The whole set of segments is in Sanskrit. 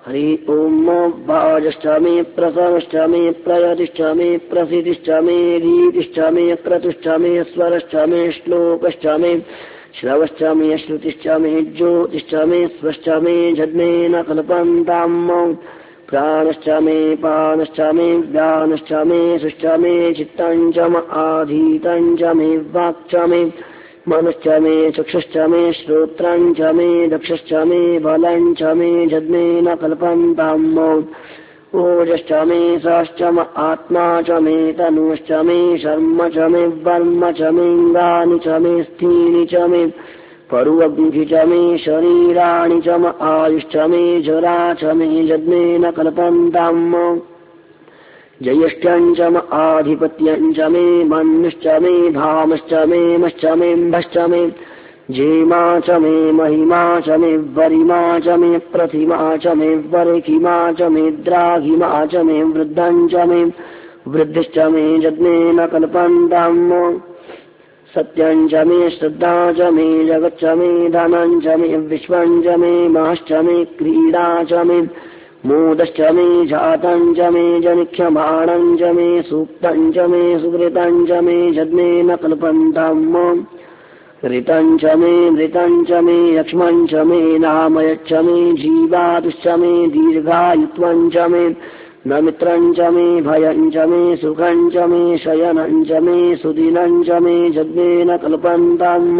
हरि ओम वाजष्ठामि प्रसवष्ठामि प्रयतिष्ठामि प्रसिद्धिष्ठामि रीतिष्ठामि क्रतुष्ठामि स्वरष्ठामि श्लोकष्ठामि श्रवष्ठामि श्रुतिष्ठामि ज्योतिष्ठामि स्वष्ठामि जन्मेन कल्पन्ताम् प्राणष्ठामि पानष्ठामि व्यानष्ठामि सुष्ठामि चित्तञ्चम आधीतञ्चमि वाक्चामि मनश्चामि चक्षुश्चामि श्रोत्रञ्चामि दक्षश्चामि बलञ्चामि जन्मेन कल्पन्ताम् ओजश्चामि साश्चम आत्मा च मे तनुश्चामि शर्म च मे वर्म च मेऽङ्गानि च मे स्थीनि च मे परुवग्नि च मे शरीराणि च म आयुश्च मे जरा च मे जन्मेन कल्पन्ताम् जयष्ट्यञ्च म आधिपत्यञ्च मे मन्युश्च मे धामश्च मे मश्च मे म्भश्च मे जेमा च मे महिमा च मे वरिमा च मे प्रतिमा च मे वर्हिमा च मे द्राघिमा च मे वृद्धञ्च मे वृद्धिश्च मे जन्मेन कल्पन्ताम् सत्यञ्च मे श्रद्धा च मे जगच्च मे धनञ्च मे विश्वञ्च मे महश्च मे क्रीडा च मे मोदश्च मे जातञ्च मे जनिख्यमाणञ्च मे सूक्तञ्च मे सुकृतञ्च मे जन्मेन कल्पन्ताम् ऋतञ्च मे मृतञ्च मे लक्ष्मञ्च मे नामयच्च मे जीवातुश्च मे दीर्घायुत्वञ्च मे न मित्रञ्च मे भयञ्च मे सुखञ्च मे शयनञ्च मे सुदिनञ्च मे जन्मेन कल्पन्ताम्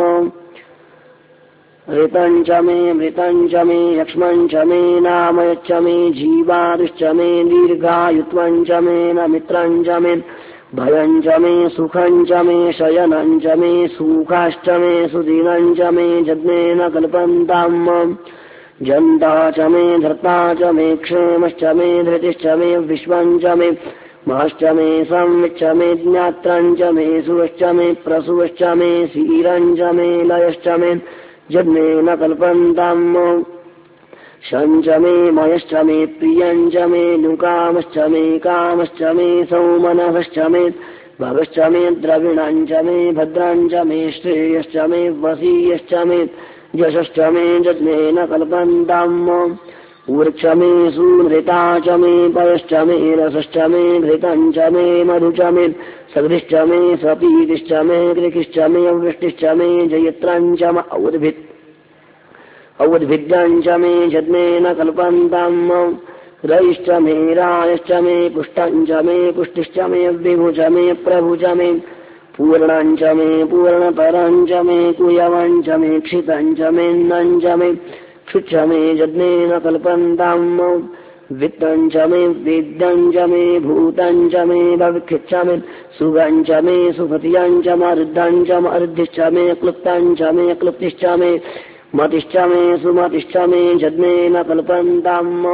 ऋतञ्च मे मृतञ्च मे लक्ष्मञ्च मे नामयच्च मे जीवातुश्च मे दीर्घायुत्वञ्च मे न मित्रञ्च मे भयञ्च मे सुखञ्च मे शयनञ्च मे सुखाश्च मे सुदिनञ्च मे जन्मेन कल्पन्ताम् जन्ता च मे धर्ता च मे क्षेमश्च मे धृतिश्च मे विश्वञ्च मे महश्च मे संविच्च मे ज्ञात्रञ्च मे सुवश्च मे प्रसुवश्च मे सीरञ्च मे लयश्च मे जन्मेन कल्पन्ताम् शञ्च मे मयश्च मे प्रियञ्च मे नुकामश्च मे कामश्च मे सौमनभश्च मे भगश्च मे द्रविणञ्च मे भद्रञ्च मे श्रेयश्च मे वसीयश्च मे यशश्च मे जन्मेन कल्पन्ताम् ऊर्च मे सूनृता च मे पयश्च मे रसश्च मे घृतञ्च मे मधुच मे सघृश्च मे सपीतिश्च मे कृकिश्च मे वृष्टिश्च मे जयत्रञ्च म औद्भिद्यञ्च मे जन्मेन कल्पन्ताम् रयिश्च मे रायश्च मे पुष्टञ्च मे पुष्टिश्च मे विभुच मे प्रभुच मे पूर्णञ्च मे पूर्णतरञ्च मे कुयवञ्च मे क्षितञ्च मेऽन्नञ्च मे क्षुच्च मे जन्मेन कल्पन्ताम् वित्तञ्च मे वेद्यञ्च मे भूतञ्च मे भविक्षिच्च मे सुगञ्च मे सुपतियञ्च मर्दञ्च मर्धिश्च मे क्लुप्तञ्च मे क्लुप्तिश्च मे मतिश्च मे सुमतिश्च मे जन्मेन कल्पन्ताम्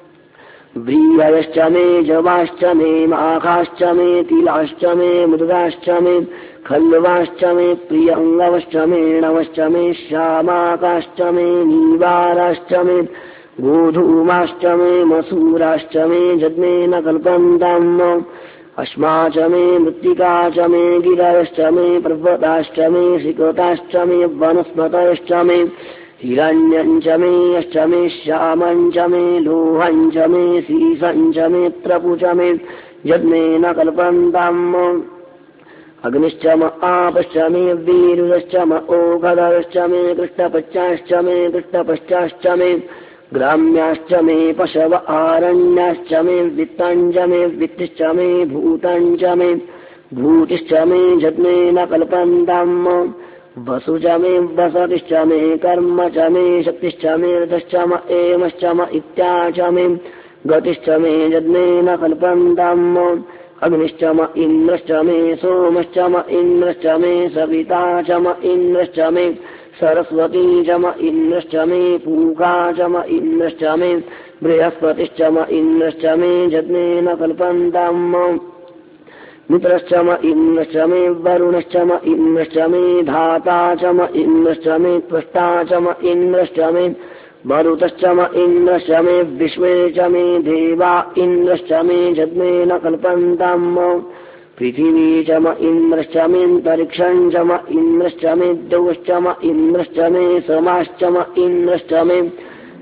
व्रीहयश्च मे जवाश्च मे माघाश्च मे तिलाश्च मे मृगाश्च मे खल्वाश्च मे प्रियङ्गवश्च मे णवश्च मे श्यामाकाश्च मे नीवाराश्च मे गोधूमाश्च मे मसूराश्च मे जन्मेन कल्पन्ताम् अश्मा च मे मृत्तिका च मे गिरयश्च मे पर्वताश्च मे शिखताश्च मे वनस्पतयश्च मे हिरण्यञ्च मे यश्च मे श्यामञ्च मे लोहञ्च मे सीसञ्च मे त्रपुच मे जन्मेन कल्पन्ताम् अग्निश्च म आपश्च मे वीरुरश्च म ओघदश्च मे कृष्णपश्चाश्च मे कृष्णपश्चाश्च मे ग्राम्याश्च मे पशव आरण्याश्च मे वित्तञ्च मे वित्तिश्च मे भूतञ्च मे भूतिश्च मे जन्मेन कल्पन्ताम् वसु च मे वसतिश्च मे कर्म च मे शक्तिश्च मे रथश्च म एमश्च म इत्याच मे गतिश्च मे जन्मेन कल्पन्ताम् अग्निश्च म इन्द्रश्च मे सोमश्च म इन्द्रश्च मे सविता च म इन्द्रश्च मे सरस्वती च म इन्द्रश्च मे पूगा च म इन्द्रश्च मे बृहस्पतिश्च म इन्द्रश्च मे जन्मेन कल्पन्ताम् मित्रश्च म इन्द्रश्च मे वरुणश्च म इन्द्रश्च मे धाता च म इन्द्रश्च मे त्वष्टा च म इन्द्रश्च मे मरुतश्च म इन्द्रश्च मे विश्वे च मे देवा इन्द्रश्च मे जन्मेन कल्पन्ताम् पृथिवी च म इन्द्रश्च मेऽन्तरिक्षम् च म इन्द्रश्च मे द्यौश्च म इन्द्रश्च मे समाश्च म इन्द्रश्च मे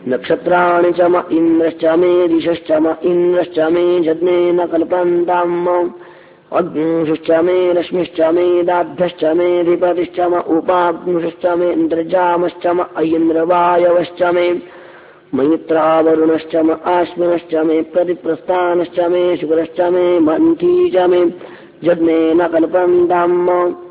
नक्षत्राणि च म इन्द्रश्च मे दिशश्च म इन्द्रश्च मे जज्ञेन कल्पन्ताम् अग्निश्च मे रश्मिश्च मे दाभ्यश्च मे धिपतिश्च म उपाग्निश्च मे इन्द्रजामश्च म ऐन्द्रवायवश्च मे मैत्रावरुणश्च म आश्विनश्च मे प्रतिप्रस्थानश्च मे शुक्रश्च मे मन्थी च मे जज्ञेन कल्पन्ताम्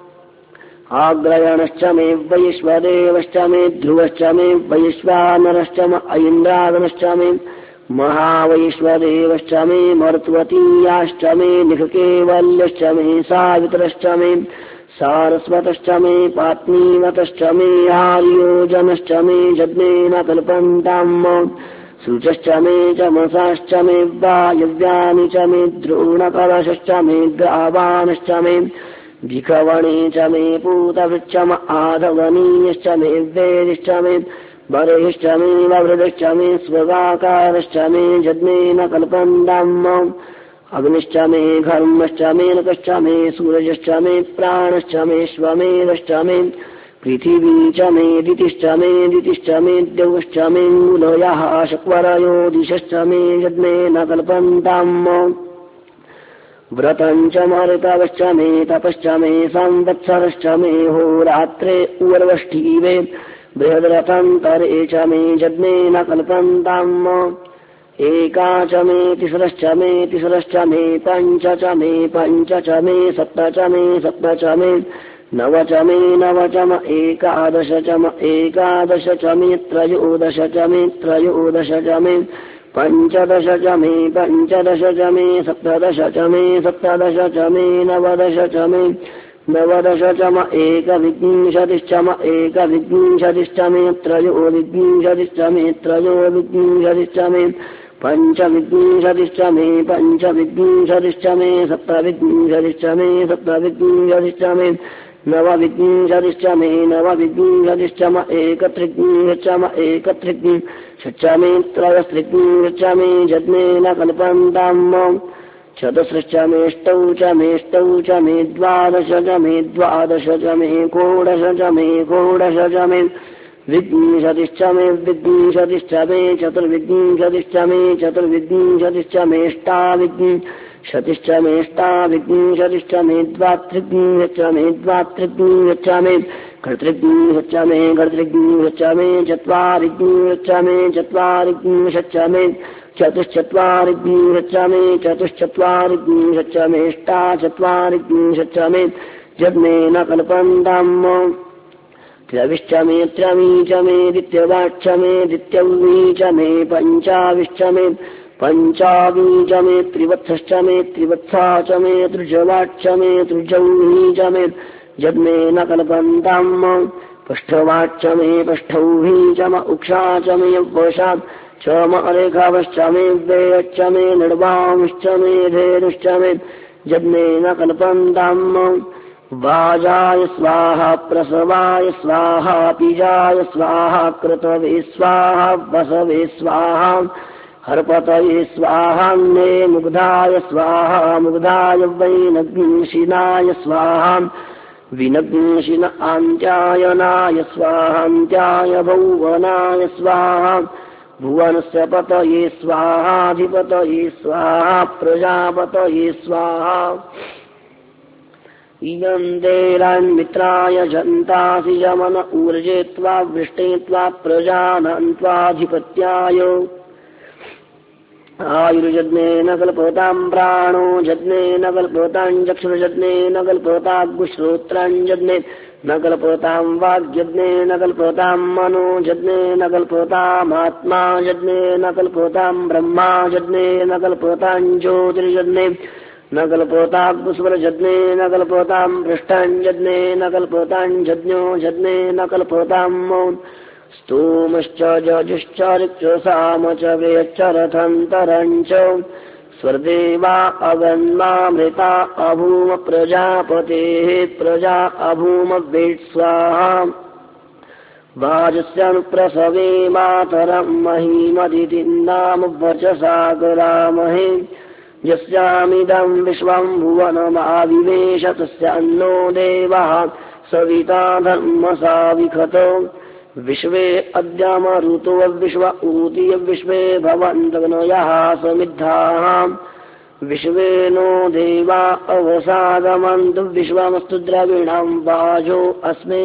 आग्रयणश्च मे वैश्वदेवश्च मे ध्रुवश्च मे वैश्वानरश्च म ऐन्द्रागणश्च मे महावैश्वदेवश्च मे मरुत्वतीयाश्च मे निखकेवल्यश्च मे सावित्रश्च मे सारस्वतश्च मे पात्नीवतश्च मे आर्योजनश्च मे जज्ञेन कल्पन्ताम् सूचश्च मे चमसाश्च मे वायव्यानि च मे द्रोणकलशश्च मे ग्रावाणश्च मे भिखवणे च मे पूतभृश्च म आधवनीयश्च मे वेदिश्च मे बर्हिश्च मे ववृदश्च मे स्वगाकारश्च मे जज्ञेन कल्पन्ताम् अग्निश्च मे घर्मश्च मे नकश्च मे सूरजश्च मे प्राणश्च मे श्वमेधश्च मे पृथिवी च मे दितिश्च मे दितिश्च मे द्यौश्च मे मूलयः शक्वरयो दिशश्च मे जज्ञेन कल्पन्ताम् व्रतम् च मरुतवश्च मे तपश्च मे संवत्सरश्च मे होरात्रे उर्वष्ठीवे बृहद्रथन्तरे च मे जज्ञेन कल्पन्ताम् एका च मे तिस्रश्च मे तिस्रश्च मे पञ्च च मे पञ्च च मे सप्त च मे सप्त च मे नव च मे नव च म एकादश च म एकादश च मे त्रयोदश च मे त्रयोदश च मे पञ्चदश च मे पञ्चदश च मे सप्तदश च मे सप्तदश च मे नवदश च मे नवदश च म एकविंशतिश्च म एकविंशतिश्च मे त्रयोविंशतिश्च मे त्रयोविंशतिश्च मे पञ्चविंशतिश्च मे पञ्चविंशतिश्च मे सप्तविंशतिश्च मे सप्तविंशतिश्च मे नवविंशतिश्च मे नवविंशतिश्च म एकत्रिंशच्च म एकत्रिंशच्च मे त्रयस्त्रिंशच्च मे जज्ञेन कल्पन्ताम् चतुस्रश्च मेष्टौ च मेष्टौ च मे द्वादश च मे द्वादश च मे षोडश च मे षोडश च मे विंशतिश्च मे विंशतिश्च मे चतुर्विंशतिश्च मे चतुर्विंशतिश्च मेष्टाविंशतिश्च मेष्टाविंशतिश्च मे द्वात्रिंशच्च मे द्वात्रिंशच्च मे कर्तृंशच्च मे कर्तृंशच्च मे चत्वारिंशच्च मे चत्वारिंशच्च मे चतुश्चत्वारिंशच्च मे चतुश्चत्वारिंशच्च मेष्टाचत्वारिंशच्च मे जज्ञेन कल्पन्ताम् त्रविश्च मे त्रवी च मे द्वितीयवाच्च मे द्वितीयवी च मे पञ्चाविश्च मे पञ्चावी च मे त्रिवत्सश्च मे त्रिवत्सा च मे तृजवाच्च मे तृजौही च मे जज्ञेन कल्पन्ताम् पष्ठवाच्च मे पष्ठौही च म उक्षा च मे वशा च म रेखावश्च मे वेयश्च मे निर्वांश्च मे धेनुश्च मे जज्ञेन कल्पन्ताम् वाजाय स्वाहा प्रसवाय स्वाहा पीजाय स्वाहा कृतवे स्वाहा वसवे स्वाहा हर्पतये स्वाहान्ने मुग्धाय स्वाहा मुग्धाय वैनग्निशिनाय स्वाहा विनग्निशिन आन्त्यायनाय स्वाहान्त्याय भुवनाय स्वाहा भुवनस्य पतये स्वाहाधिपतये स्वाहा प्रजापतये स्वाहा इयन्देरान्मित्राय जन्तासि यमन ऊर्जे त्वा वृष्टे त्वा प्रजानन्त्वाधिपत्याय आयुर्जज्ञेन कल्पताम् प्राणो जज्ञेन कल्पताम् चक्षुर्जज्ञेन कल्पताग्श्रोत्रान् जज्ञेन न कल्पताम् वाग्यज्ञेन कल्पताम् मनो जज्ञेन कल्पतामात्मा जज्ञेन कल्पताम् ब्रह्मा जज्ञेन कल्पताम् ज्योतिर्जज्ञेन न कल्पताग्स्वरजज्ञेन कल्पताम् पृष्ठान् जज्ञेन कल्पताम् जज्ञो जज्ञेन कल्पताम् स्तोमश्च जजुश्च ऋक्षसाम च वेश्च रथन्तरम् च स्वर्देवा अगन्मामृता अभूम प्रजापतेः प्रजा अभूम वेट् स्वाहा वाजस्यानुप्रसवे मातरम् महीमदितिन्दाम वचसा गरामहे यस्यामिदम् विश्वम् भुवनमाविवेश तस्य अन्नो देवः सविता धर्मसा विखत विश्वे अद्यामरुतो विश्व ऊति विश्वे भवन्तग्नयः समिद्धाः विश्वे नो देवा अवसादमन्तु विश्वमस्तु द्रविणं वाजो अस्मे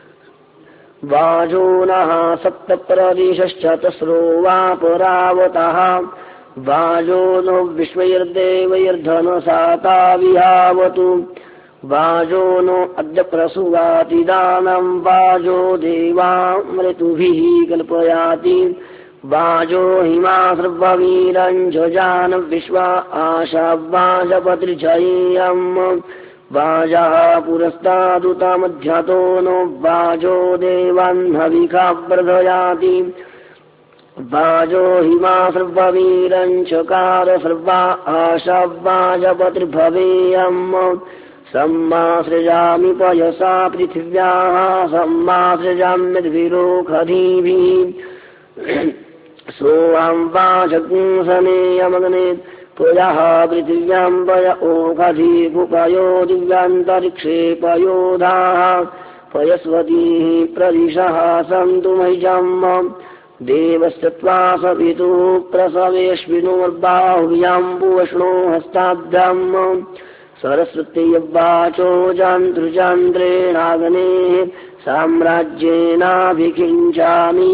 वाजो नः सप्तप्रदिशश्च तस्रो वा परावतः वाजो नो विश्वैर्देवैर्धनसाता विहावतु वाजो नो अद्य प्रसुवातिदानं वाजो देवामृतुभिः कल्पयाति वाजो हिमा सर्ववीरञ्जजान विश्वा आशा वाजपतिर्जयेयम् वाजः पुरस्तादुतमध्यतो नो वाजो देवान्हविखा वर्धयाति वाजो हिमा सर्ववीरञ्चकार सर्वा आशा वाजपतिर्भवेयम् सम्मासृजामि पयसा पृथिव्याः सम्मासृजाम्यद्भिरोखधीभिः सोऽहं वाजगुंसनेयमग्ने पुयः पृथिव्यां पय ओखधीभुपयो दिव्यान्तरिक्षे पयोधाः पयस्वतीः प्रदिशः सन्तु मह्यम् देवस्तत्त्वा सवितुः प्रसवेष्विनोर्बाहुव्याम्बुवष्णो हस्ताभ्याम् सरस्वती वाचो जान्तृजान्द्रेणाग्नेः साम्राज्येनाभिषिञ्चामि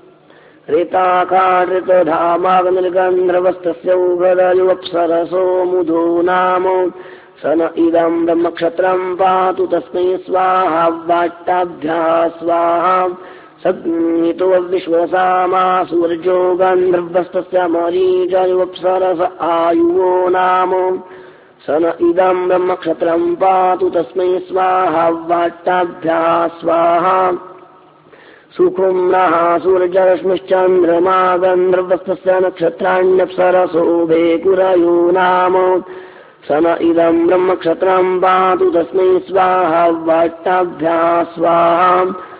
ऋताकाऋतधामाग्निर्गन्धर्वस्तस्य उभरयुवप्सरसो मुधो नाम सन इदं ब्रह्मक्षत्रं पातु तस्मै स्वाहा वाट्टाभ्याः स्वाहा सग्नितो विश्वसामा सूर्यो गन्धर्वस्तस्य मरीचयुवप्सरस आयुवो नाम सन इदं ब्रह्मक्षत्रं पातु तस्मै स्वाहा वाट्टाभ्याः स्वाहा सुखुम्नः सूर्यरश्मिश्चन्द्रमा गन्धर्वस्तस्य नक्षत्राण्यप्सरसो भेकुरयो नाम सन इदं ब्रह्मक्षत्रं पातु तस्मै स्वाहा वाट्टाभ्याः स्वाहा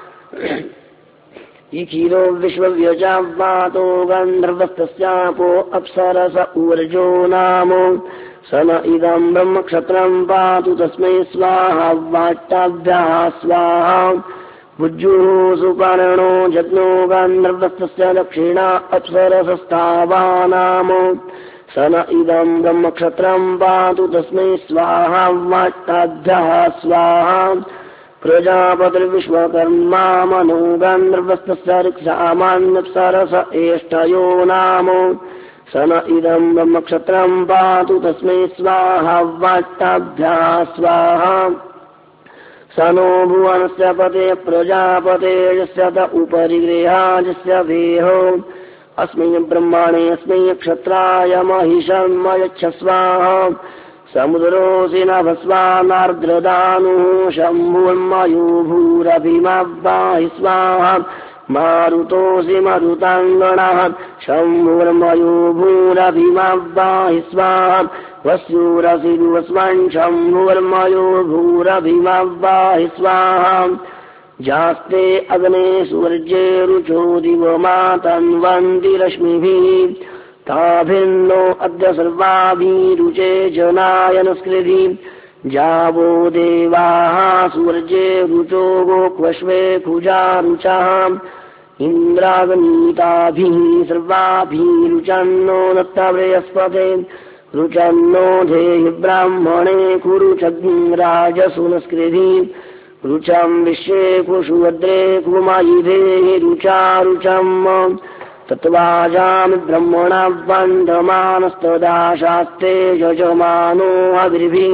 इक्षीरो विश्वव्यजावातो गन्धर्वस्तस्यापो अप्सरस ऊर्जो नाम सन इदं ब्रह्मक्षत्रं पातु तस्मै स्वाहा वाट्टाभ्याः स्वाहा भुज्युः सुपर्णो जग्नो गन्धर्वस्तस्य दक्षिणा अप्सरसस्तावा नाम सन इदं ब्रह्मक्षत्रं पातु तस्मै स्वाहा वाट्टाभ्याः स्वाहा प्रजापतिर्विश्वकर्मा मनो गन्धर्वस्तस्य ऋक्सामान्यप्सरस एष्टयो नाम सन इदं ब्रह्मक्षत्रं पातु तस्मै स्वाहा वाट्टाभ्याः स्वाहा सनो भुवनस्य पते प्रजापते यस्य त उपरि गृहाजस्य वेहो अस्मै ब्रह्मणे अस्मै क्षत्राय महिषन्मयच्छ स्वाहा समुद्रोऽसि नभस्वानार्द्रदानुः शम्भुर्मयो भूरभिमब्बाहि स्वाहा मारुतोऽसि मरुताङ्गणः शम्भुर्मयो भूरभिमब्बाहि स्वाहा वस्यूरसि दुवस्वन् शम्भुर्मयो भूरभिमब्बाहि स्वाहा जास्ते अग्ने सूर्ये रुचो दिवमातन्वन्ति रश्मिभिः ताभिन्नो अद्य सर्वाभिरुचे जनायनस्कृधि जावो देवाः सूर्ये रुचो गोक्वश्वे कुजारुचः इन्द्राग्नीताभिः सर्वाभिरुचन्नो दत्तबृहस्पते रुचन्नो धेहि ब्राह्मणे कुरुचग्राजसुनस्कृधि रुचं विश्वे कुशुवद्रे कुमायुधेहि रुचारुचम् तत्वाजामि ब्रह्मणा वन्दमानस्तदा शास्ते यजमानो हविर्भिः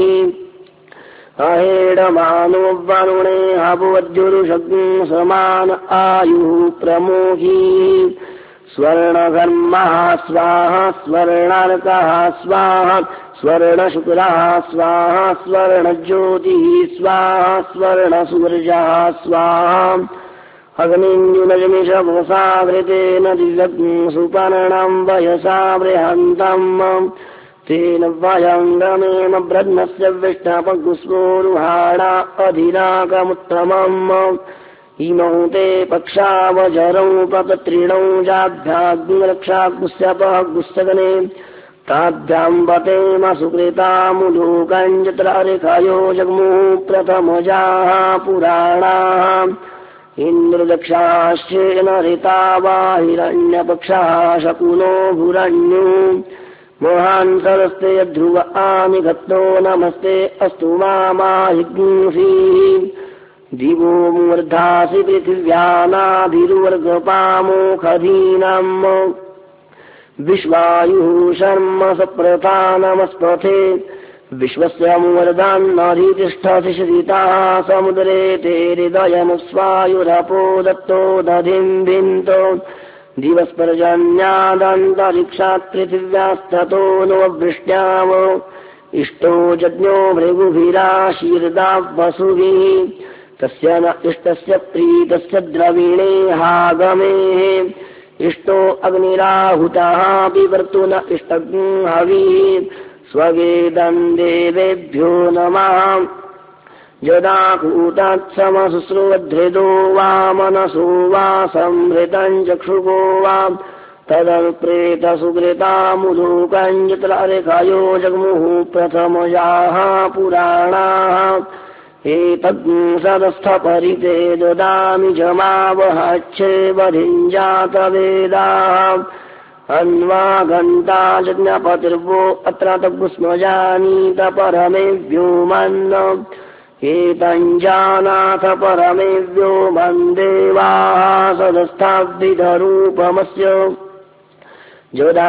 अहेडमानो वरुणे हवद्युरुषग्ं समान आयुः प्रमोही स्वर्णघर्मः स्वाहा स्वर्णार्कः स्वाहा स्वर्णशुक्रः स्वाहा स्वर्णज्योतिः स्वाहा स्वर्णसूर्यः स्वाहा अग्निञ्जुनजमिषवसावृतेन दिव्यग्ं सुपर्णं वयसा बृहन्तम् तेन वयङ्गमेम ब्रह्मस्य विष्णपगुस्वोरुहाणा अधिनाकमुत्तमम् इमौ ते पक्षावजरौ पतत्रिणौ जाभ्याग्निरक्षागुस्यपः गुस्सगने ताभ्याम् वतेम सुकृतामुलोकञ्जत्रारिखयो जग्मुः प्रथमजाः पुराणाः इन्द्रदक्षाश्चेन ऋतावा हिरण्यपक्षः शकुनो भुरण्यो मोहान् सरस्ते ध्रुव आनिघत्तो नमस्ते अस्तु मामाहिग्ंसीः दिवो मूर्धासि पृथिव्यानाभिरुवर्गपामोखधीनाम् विश्वायुः शर्म सप्रथा नमस्पथे विश्वस्य मूर्धान्नधितिष्ठसि श्रिताः समुद्रे ते हृदयमुस्वायुरपो दत्तो दधिम्भिन्तो दिवस्पर्जन्यादन्तरिक्षात् पृथिव्यास्ततो नो वृष्ट्याम इष्टो जज्ञो भृगुभिराशीर्दा वसुभिः तस्य न इष्टस्य प्रीतस्य द्रविणे हागमेः इष्टो अग्निराहुतः विवर्तु न इष्टग्हविः स्ववेदम् देवेभ्यो नमः यदा कूटात्समशुश्रुवधृदो वा मनसो वा संहृतम् चक्षुगो वा तदनुप्रेतसुकृतामुलोकम् यत्रार्कयो जग्मुः प्रथमयाः पुराणाः एतद्सदस्थपरिते ददामि जमावहच्छेवधिञ्जातवेदाः अन्वागन्ता यज्ञपतिर्वो अत्र तग्स्मजानीत परमेभ्यो मन्न एतञ्जानाथ परमेभ्यो मन्देवाः सदस्थाविधरूपमस्य यदा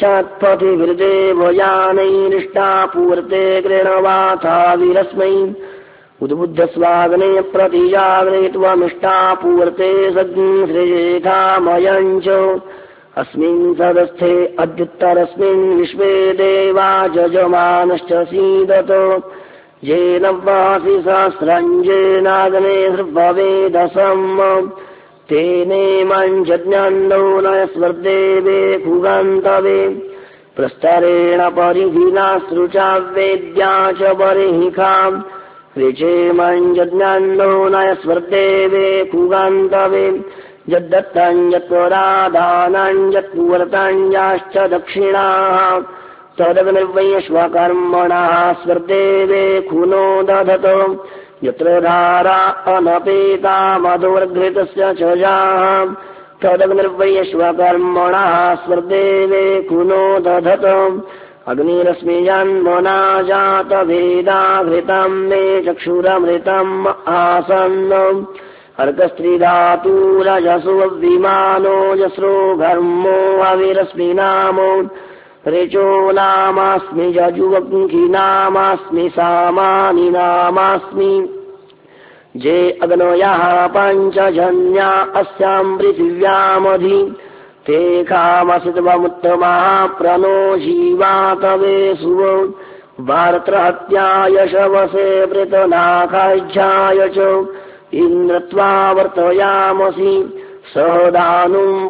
गच्छत्पथिभिर्देवयानैरिष्टापूर्ते गृणवाथा विरस्मै उद्बुद्धस्वाग्ने प्रतिजाग्ने त्वमिष्टापूर्ते सृजेथामयम् च अस्मिन् सदस्थे अद्युत्तरस्मिन् विश्वे देवा यजमानश्च सीदत येन वासि सहस्रम् येनाग्ने हृभवेदसम् तेनेमम् यज्ञन्नो नयस्वर्देवे खुगन्तवे प्रस्तरेण परिधिना सृचा वेद्या च बर्हिखाम् ऋचेमम् यज्ञन्नो नयस्वर्देवे खुगन्तवे यद्दत्तम् यत्परादानम् यत्पूर्तम् याश्च दक्षिणाः तदग्निर्वैश्वकर्मणः स्वर्देवे खुनो दधत यत्र धारा अनपेता मधुर्घृतस्य च जाः तदग्निर्वैश्वकर्मणः स्वर्देवे खुनो दधत अग्निरश्मिजन्मना जातभेदा घृतम् मे चक्षुरमृतम् आसन्नम् अर्कस्त्रिधातुरजसो विमानो यस्रो घर्मो अविरश्मिनामो ऋचो नामास्मि यजुवङ्खि नामास्मि सामानि नामास्मि जे अग्नयः पञ्चजन्या अस्याम् पृथिव्यामधि ते कामसित्वमुत्तमः प्रणो जीवातवे सुव भारत्रहत्याय शवसे वृतनाखाढ्याय च इन्द्रत्वा वर्तयामसि सहदानुम्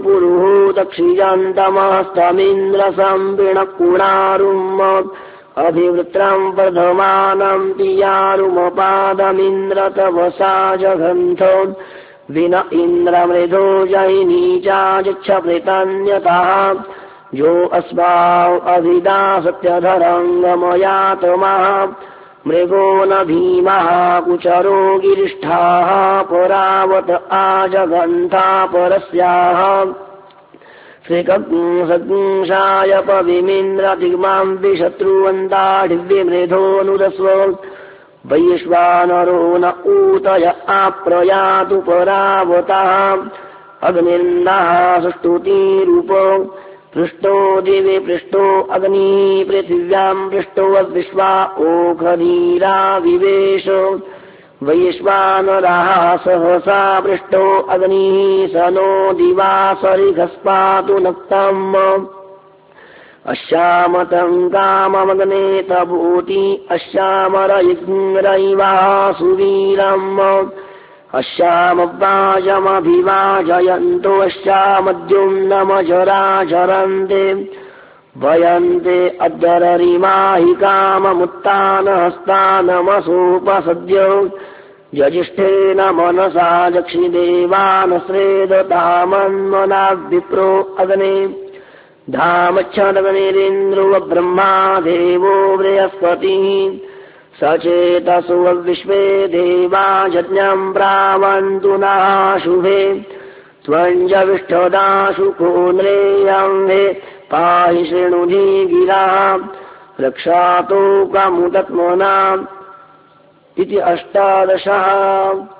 पुरुहूतक्षियन्तमस्तमिन्द्रसंविणकुणारुम् अभिवृत्रम् वर्धमानम् पियारुमपादमिन्द्र तवसा जघन्थ विन इन्द्रमृधो जयिनी चाजिच्छप्रितन्यतः यो अस्माव् अभिदा सत्यधरङ्गमयातमः मृगो न भीमः कुचरो गिरिष्ठाः परावत आजगन्था परस्याः श्रीकंसाय पविमिन्द्रदिग्माम् विशत्रुवन्ताढिव्यमृधोऽनुदस्व वैश्वानरो न ऊतय आप्रयातु परावतः अग्निर्नः सुष्टुतिरूप पृष्टो दिवि पृष्टो अग्निः पृथिव्याम् पृष्टो विश्वा ओखधीरा विवेश वैश्वानरः सहसा पृष्टो अग्निः स नो दिवा सरिघस्पातु नक्तम् अश्यामतम् काममग्ने तभूति अश्यामरयिग्रैवः सुवीरम् अश्यामवाजमभिवाजयन्तो अश्यामद्युम्नमजराजरन्ते वयन्ते अद्यररिमाहि काममुत्तानहस्तानमसोपसद्य यजिष्ठेन मनसा दक्षिदेवानश्रेदतामन्मनाद्विप्रो अग्ने धामच्छदग्निरिन्द्रो ब्रह्मा देवो बृहस्पतिः सचेतसो विश्वे देवा यज्ञम् प्रावन्तु नः शुभे त्वञ्जविष्ठदाशु कोन्द्रेऽम्भे पाहि शृणुधि गिराः रक्षातो कमुदत्मनाम् इति 18।